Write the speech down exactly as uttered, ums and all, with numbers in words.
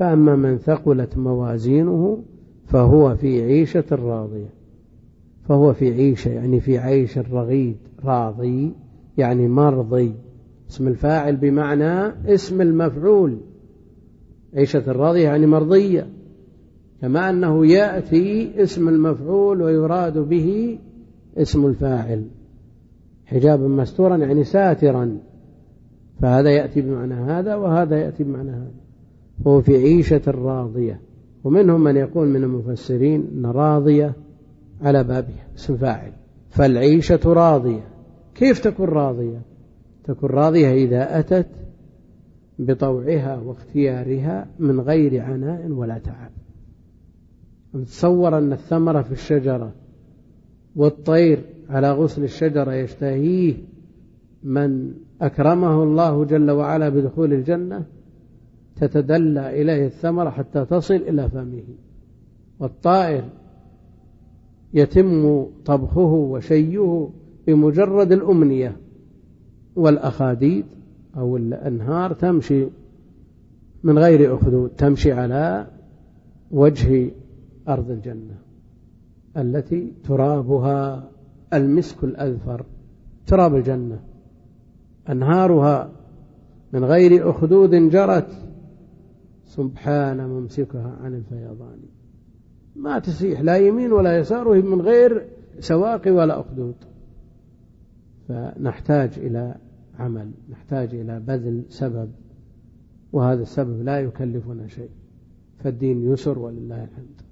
فأما من ثقلت موازينه فهو في عيشة راضية. فهو في عيشة يعني في عيش رغيد، راضي يعني مرضي، اسم الفاعل بمعنى اسم المفعول. عيشة الراضية يعني مرضية، كما أنه يأتي اسم المفعول ويراد به اسم الفاعل. حجابا مستورا يعني ساترا، فهذا يأتي بمعنى هذا وهذا يأتي بمعنى هذا. هو في عيشة راضية. ومنهم من يقول من المفسرين أن راضية على بابها اسم فاعل، فالعيشة راضية. كيف تكون راضية؟ تكون راضية إذا أتت بطوعها واختيارها من غير عناء ولا تعب. نتصور أن الثمرة في الشجرة والطير على غصن الشجرة يشتهيه من أكرمه الله جل وعلا بدخول الجنة، تتدلى إليه الثمرة حتى تصل إلى فمه. والطائر يتم طبخه وشيه بمجرد الأمنية. والأخاديد أو الأنهار تمشي من غير أخدود، تمشي على وجه أرض الجنة التي ترابها المسك الأذفر، تراب الجنة. أنهارها من غير أخدود جرت، سبحان ممسكها عن الفيضان. ما تسيح لا يمين ولا يسار، وهي من غير سواقي ولا أخدود. فنحتاج إلى عمل، نحتاج إلى بذل سبب، وهذا السبب لا يكلفنا شيء، فالدين يسر ولله الحمد.